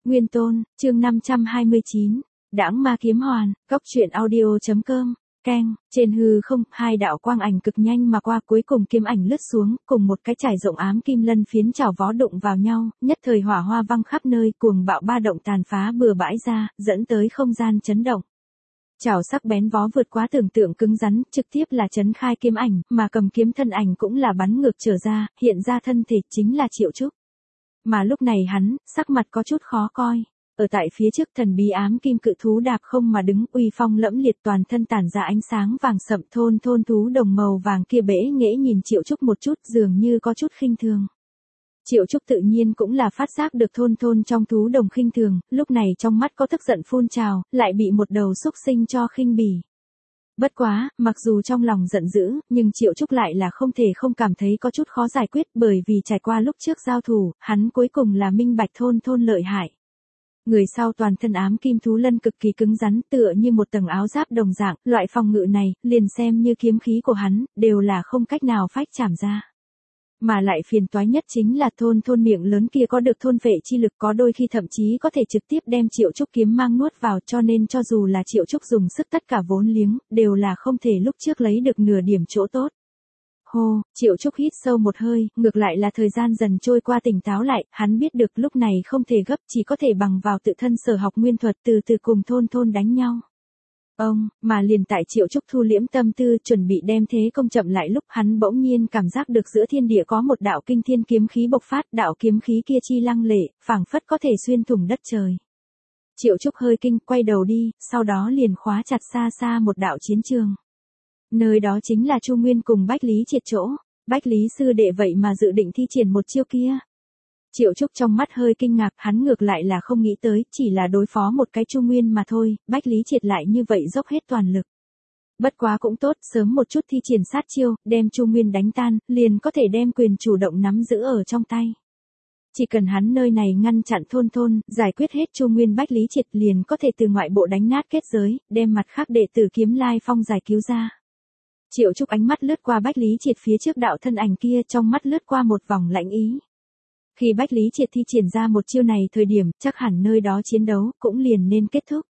Nguyên Tôn, chương 529, Đãng Ma Kiếm Hoàn, Góc truyện audio.com, Keng, trên hư không, hai đạo quang ảnh cực nhanh mà qua, cuối cùng kiếm ảnh lướt xuống, cùng một cái trải rộng ám kim lân phiến chảo vó đụng vào nhau, nhất thời hỏa hoa văng khắp nơi, cuồng bạo ba động tàn phá bừa bãi ra, dẫn tới không gian chấn động. Chảo sắc bén vó vượt quá tưởng tượng cứng rắn, trực tiếp là chấn khai kiếm ảnh, mà cầm kiếm thân ảnh cũng là bắn ngược trở ra, hiện ra thân thể chính là Triệu Trúc. Mà lúc này hắn, sắc mặt có chút khó coi. Ở tại phía trước thần bí ám kim cự thú đạp không mà đứng, uy phong lẫm liệt, toàn thân tản ra ánh sáng vàng sậm, thôn thú đồng màu vàng kia bẽ nghễ nhìn Triệu Trúc một chút, dường như có chút khinh thường. Triệu Trúc tự nhiên cũng là phát giác được thôn trong thú đồng khinh thường, lúc này trong mắt có tức giận phun trào, lại bị một đầu xúc sinh cho khinh bỉ. Bất quá, mặc dù trong lòng giận dữ, nhưng Triệu Trúc lại là không thể không cảm thấy có chút khó giải quyết, bởi vì trải qua lúc trước giao thủ, hắn cuối cùng là minh bạch thôn lợi hại. Người sau toàn thân ám kim thú lân cực kỳ cứng rắn, tựa như một tầng áo giáp đồng dạng, loại phòng ngự này, liền xem như kiếm khí của hắn, đều là không cách nào phách chạm ra. Mà lại phiền toái nhất chính là thôn miệng lớn kia có được thôn vệ chi lực, có đôi khi thậm chí có thể trực tiếp đem Triệu Trúc kiếm mang nuốt vào, cho nên cho dù là Triệu Trúc dùng sức tất cả vốn liếng, đều là không thể lúc trước lấy được nửa điểm chỗ tốt. Hô, Triệu Trúc hít sâu một hơi, ngược lại là thời gian dần trôi qua tỉnh táo lại, hắn biết được lúc này không thể gấp, chỉ có thể bằng vào tự thân sở học nguyên thuật từ từ cùng thôn đánh nhau. Mà liền tại Triệu Trúc thu liễm tâm tư chuẩn bị đem thế công chậm lại lúc hắn bỗng nhiên cảm giác được giữa thiên địa có một đạo kinh thiên kiếm khí bộc phát, đạo kiếm khí kia chi lăng lệ, phảng phất có thể xuyên thủng đất trời. Triệu Trúc hơi kinh, quay đầu đi, sau đó liền khóa chặt xa xa một đạo chiến trường. Nơi đó chính là Chu Nguyên cùng Bách Lý Triệt chỗ, Bách Lý sư đệ vậy mà dự định thi triển một chiêu kia. Triệu Trúc trong mắt hơi kinh ngạc, hắn ngược lại là không nghĩ tới, chỉ là đối phó một cái Chu Nguyên mà thôi, Bách Lý Triệt lại như vậy dốc hết toàn lực. Bất quá cũng tốt, sớm một chút thi triển sát chiêu, đem Chu Nguyên đánh tan, liền có thể đem quyền chủ động nắm giữ ở trong tay. Chỉ cần hắn nơi này ngăn chặn thôn, giải quyết hết Chu Nguyên, Bách Lý Triệt liền có thể từ ngoại bộ đánh nát kết giới, đem mặt khác đệ tử Kiếm Lai Phong giải cứu ra. Triệu Trúc ánh mắt lướt qua Bách Lý Triệt phía trước đạo thân ảnh kia, trong mắt lướt qua một vòng lạnh ý. Khi Bách Lý Triệt thi triển ra một chiêu này thời điểm, chắc hẳn nơi đó chiến đấu cũng liền nên kết thúc.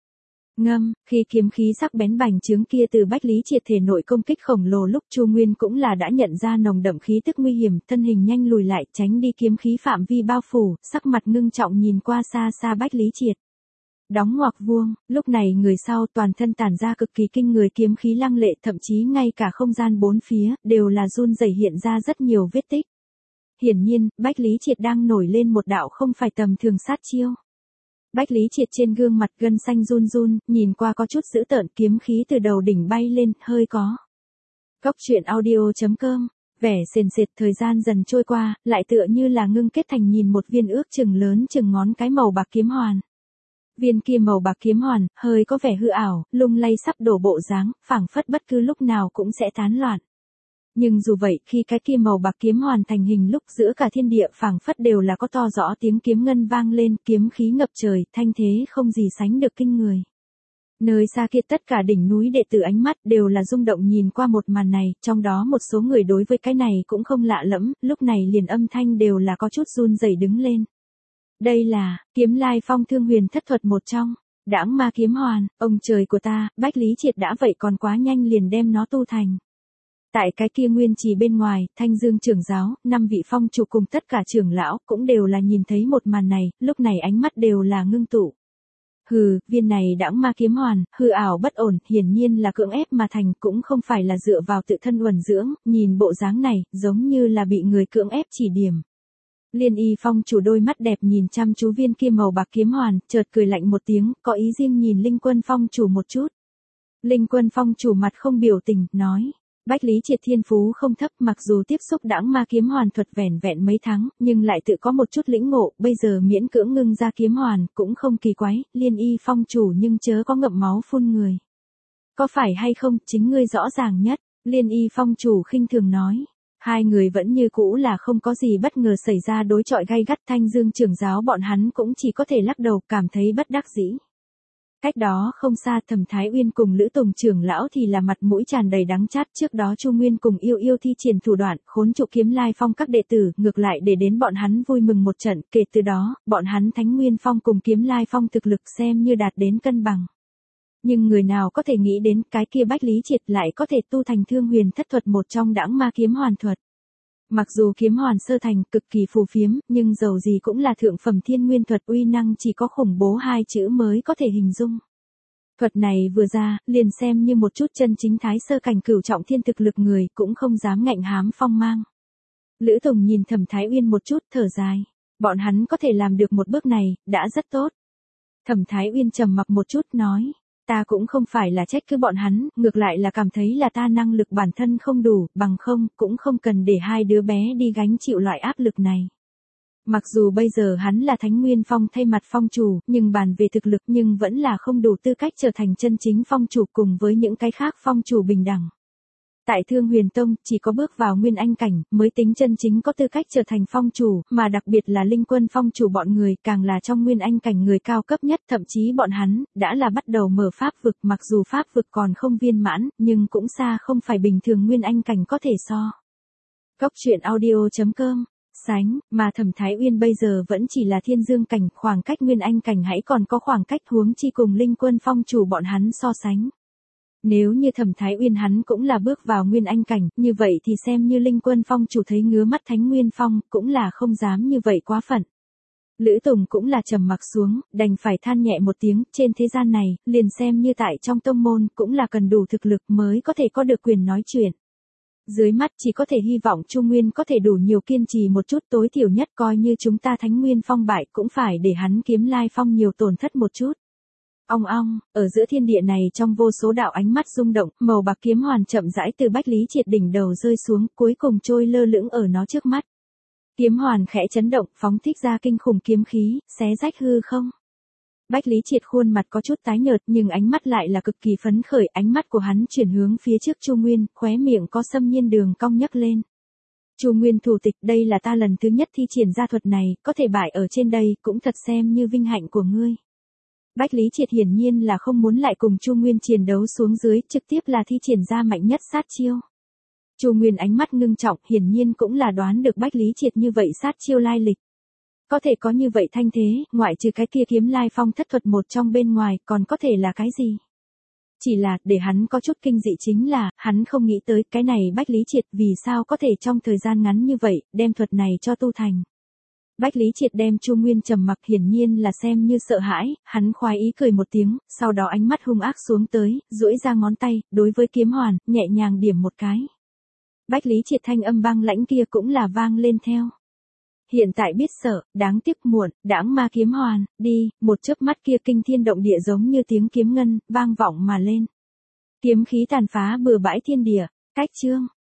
Khi kiếm khí sắc bén bành trướng kia từ Bách Lý Triệt thể nội công kích khổng lồ lúc, Chu Nguyên cũng là đã nhận ra nồng đậm khí tức nguy hiểm, thân hình nhanh lùi lại, tránh đi kiếm khí phạm vi bao phủ, sắc mặt ngưng trọng nhìn qua xa Bách Lý Triệt. Đóng ngoặc vuông, lúc này người sau toàn thân tản ra cực kỳ kinh người kiếm khí lăng lệ, thậm chí ngay cả không gian bốn phía, đều là run rẩy hiện ra rất nhiều vết tích. Hiển nhiên, Bách Lý Triệt đang nổi lên một đạo không phải tầm thường sát chiêu. Bách Lý Triệt trên gương mặt gân xanh run, nhìn qua có chút dữ tợn, kiếm khí từ đầu đỉnh bay lên, hơi có. Góc truyện audio.com, vẻ sền sệt thời gian dần trôi qua, lại tựa như là ngưng kết thành nhìn một viên ước chừng lớn chừng ngón cái màu bạc kiếm hoàn. Viên kia màu bạc kiếm hoàn, hơi có vẻ hư ảo, lung lay sắp đổ bộ dáng, phảng phất bất cứ lúc nào cũng sẽ tán loạn. Nhưng dù vậy, khi cái kia màu bạc kiếm hoàn thành hình lúc, giữa cả thiên địa phảng phất đều là có to rõ tiếng kiếm ngân vang lên, kiếm khí ngập trời, thanh thế không gì sánh được kinh người. Nơi xa kia tất cả đỉnh núi đệ tử ánh mắt đều là rung động nhìn qua một màn này, trong đó một số người đối với cái này cũng không lạ lẫm, lúc này liền âm thanh đều là có chút run rẩy đứng lên. Đây là Kiếm Lai Phong Thương Huyền thất thuật một trong, Đãng Ma Kiếm Hoàn, ông trời của ta, Bách Lý Triệt đã vậy còn quá nhanh liền đem nó tu thành. Tại cái kia nguyên trì bên ngoài, Thanh Dương trưởng giáo, 5 vị phong chủ cùng tất cả trưởng lão cũng đều là nhìn thấy một màn này, lúc này ánh mắt đều là ngưng tụ. Viên này Đãng Ma Kiếm Hoàn, hư ảo bất ổn, hiển nhiên là cưỡng ép mà thành, cũng không phải là dựa vào tự thân uẩn dưỡng, nhìn bộ dáng này, giống như là bị người cưỡng ép chỉ điểm. Liên Y phong chủ đôi mắt đẹp nhìn chăm chú viên kia màu bạc kiếm hoàn, chợt cười lạnh một tiếng, có ý riêng nhìn Linh Quân phong chủ một chút. Linh Quân phong chủ mặt không biểu tình, nói, Bách Lý Triệt thiên phú không thấp, mặc dù tiếp xúc Đãng Ma Kiếm Hoàn thuật vẻn vẹn mấy tháng, nhưng lại tự có một chút lĩnh ngộ, bây giờ miễn cưỡng ngưng ra kiếm hoàn, cũng không kỳ quái, Liên Y phong chủ nhưng chớ có ngậm máu phun người. Có phải hay không, chính ngươi rõ ràng nhất, Liên Y phong chủ khinh thường nói. Hai người vẫn như cũ là không có gì bất ngờ xảy ra đối chọi gay gắt, Thanh Dương trưởng giáo bọn hắn cũng chỉ có thể lắc đầu, cảm thấy bất đắc dĩ. Cách đó không xa Thẩm Thái Uyên cùng Lữ Tùng trưởng lão thì là mặt mũi tràn đầy đắng chát, trước đó Chu Nguyên cùng Yêu Yêu thi triển thủ đoạn khốn trụ Kiếm Lai Phong các đệ tử, ngược lại để đến bọn hắn vui mừng một trận, kể từ đó, bọn hắn Thánh Nguyên Phong cùng Kiếm Lai Phong thực lực xem như đạt đến cân bằng. Nhưng người nào có thể nghĩ đến cái kia Bách Lý Triệt lại có thể tu thành Thương Huyền Thất Thuật một trong đãng ma kiếm hoàn thuật. Mặc dù kiếm hoàn sơ thành cực kỳ phù phiếm, nhưng dầu gì cũng là thượng phẩm thiên nguyên thuật, uy năng chỉ có khủng bố hai chữ mới có thể hình dung. Thuật này vừa ra, liền xem như một chút chân chính thái sơ cảnh cửu trọng thiên thực lực người cũng không dám ngạnh hám phong mang. Lữ Tùng nhìn Thẩm Thái Uyên một chút thở dài. Bọn hắn có thể làm được một bước này, đã rất tốt. Thẩm Thái Uyên trầm mặc một chút nói. Ta cũng không phải là trách cứ bọn hắn, ngược lại là cảm thấy là ta năng lực bản thân không đủ, bằng không, cũng không cần để hai đứa bé đi gánh chịu loại áp lực này. Mặc dù bây giờ hắn là Thánh Nguyên Phong thay mặt phong chủ, nhưng bàn về thực lực nhưng vẫn là không đủ tư cách trở thành chân chính phong chủ cùng với những cái khác phong chủ bình đẳng. Tại Thương Huyền Tông, chỉ có bước vào Nguyên Anh cảnh, mới tính chân chính có tư cách trở thành phong chủ, mà đặc biệt là Linh Quân phong chủ bọn người, càng là trong Nguyên Anh cảnh người cao cấp nhất, thậm chí bọn hắn, đã là bắt đầu mở pháp vực, mặc dù pháp vực còn không viên mãn, nhưng cũng xa không phải bình thường Nguyên Anh cảnh có thể so. Cốc truyện audio.com Sánh, mà Thẩm Thái Uyên bây giờ vẫn chỉ là thiên dương cảnh, khoảng cách Nguyên Anh cảnh hãy còn có khoảng cách, huống chi cùng Linh Quân phong chủ bọn hắn so sánh. Nếu như Thẩm Thái Uyên hắn cũng là bước vào Nguyên Anh cảnh, như vậy thì xem như Linh Quân phong chủ thấy ngứa mắt Thánh Nguyên Phong, cũng là không dám như vậy quá phận. Lữ Tùng cũng là trầm mặc xuống, đành phải than nhẹ một tiếng, trên thế gian này, liền xem như tại trong tông môn, cũng là cần đủ thực lực mới có thể có được quyền nói chuyện. Dưới mắt chỉ có thể hy vọng Chu Nguyên có thể đủ nhiều kiên trì một chút, tối thiểu nhất coi như chúng ta Thánh Nguyên Phong bại cũng phải để hắn Kiếm Lai Phong nhiều tổn thất một chút. Ong ong, ở giữa thiên địa này trong vô số đạo ánh mắt rung động, màu bạc kiếm hoàn chậm rãi từ Bách Lý Triệt đỉnh đầu rơi xuống, cuối cùng trôi lơ lửng ở nó trước mắt. Kiếm hoàn khẽ chấn động, phóng thích ra kinh khủng kiếm khí, xé rách hư không. Bách Lý Triệt khuôn mặt có chút tái nhợt nhưng ánh mắt lại là cực kỳ phấn khởi, ánh mắt của hắn chuyển hướng phía trước Chu Nguyên, khóe miệng có xâm nhiên đường cong nhấc lên. Chu Nguyên thủ tịch, đây là ta lần thứ nhất thi triển ra thuật này, có thể bại ở trên đây, cũng thật xem như vinh hạnh của ngươi. Bách Lý Triệt hiển nhiên là không muốn lại cùng Chu Nguyên chiến đấu xuống dưới, trực tiếp là thi triển ra mạnh nhất sát chiêu. Chu Nguyên ánh mắt ngưng trọng, hiển nhiên cũng là đoán được Bách Lý Triệt như vậy sát chiêu lai lịch. Có thể có như vậy thanh thế, ngoại trừ cái kia Kiếm Lai Phong thất thuật một trong bên ngoài, còn có thể là cái gì? Chỉ là, để hắn có chút kinh dị chính là, hắn không nghĩ tới cái này Bách Lý Triệt vì sao có thể trong thời gian ngắn như vậy, đem thuật này cho tu thành. Bách Lý Triệt đem Chu Nguyên trầm mặc, hiển nhiên là xem như sợ hãi, hắn khoái ý cười một tiếng, sau đó ánh mắt hung ác xuống tới, duỗi ra ngón tay, đối với kiếm hoàn, nhẹ nhàng điểm một cái. Bách Lý Triệt thanh âm băng lãnh kia cũng là vang lên theo. Hiện tại biết sợ, đáng tiếc muộn, đãng ma kiếm hoàn, đi, một chớp mắt kia kinh thiên động địa giống như tiếng kiếm ngân, vang vọng mà lên. Kiếm khí tàn phá bừa bãi thiên địa, cách chương.